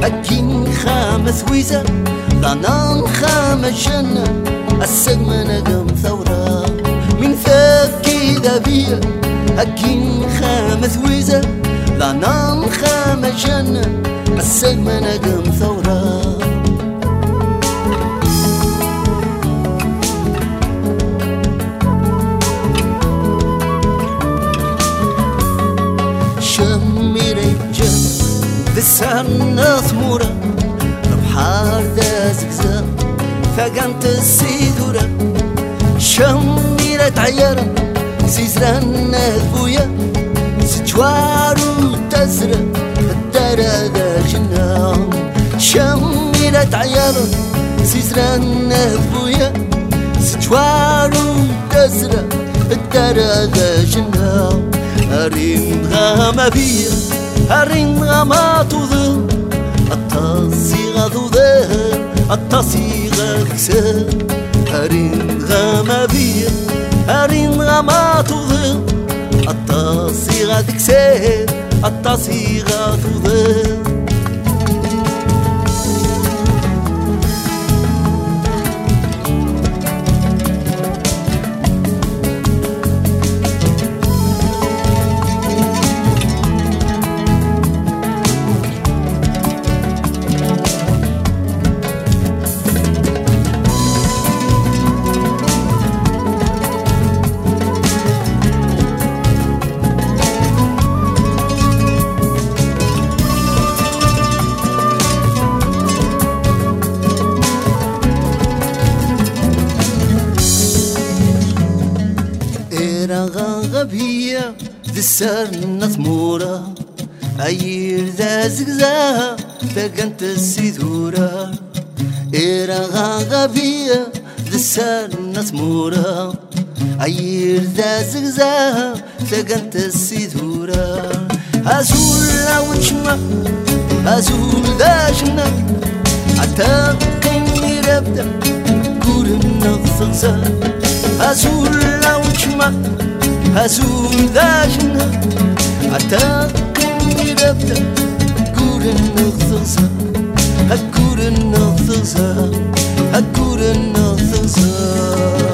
أكين خامس ويزا ضنان خامس جنة السجمنة قم ثورة من فكي ذبية أكين خامس ويزا ضنان خامس جنة السجمنة قم ثورة بسرنا ثمورة بحار دا زقزاق فقنت السيدورة شميرة عيارة زيزرانا ذبويا سجوارو تزرة الدارة دا جنة شميرة عيارة زيزرانا ذبويا سجوارو تزرة الدارة دا جنة أرين غاما بيا أرين غاما توذر التصيغة ذوذر التصيغة كسر أرين غاما بيا أرين غاما توذر التصيغة كسر التصيغة ذوذر غبية ذسرنا ثمورة أير ذا زقزاها فقنت السيدورة إيرغا غبية ذسرنا ثمورة أير ذا زقزاها فقنت السيدورة أزول ونشمع أزول ذا جنة عتاقني ربدا قولنا الثغزة أزول ونشمع أزول ذا جنة عتاقني ربدا قولنا الثغزة قولنا الثغزة قولنا الثغزة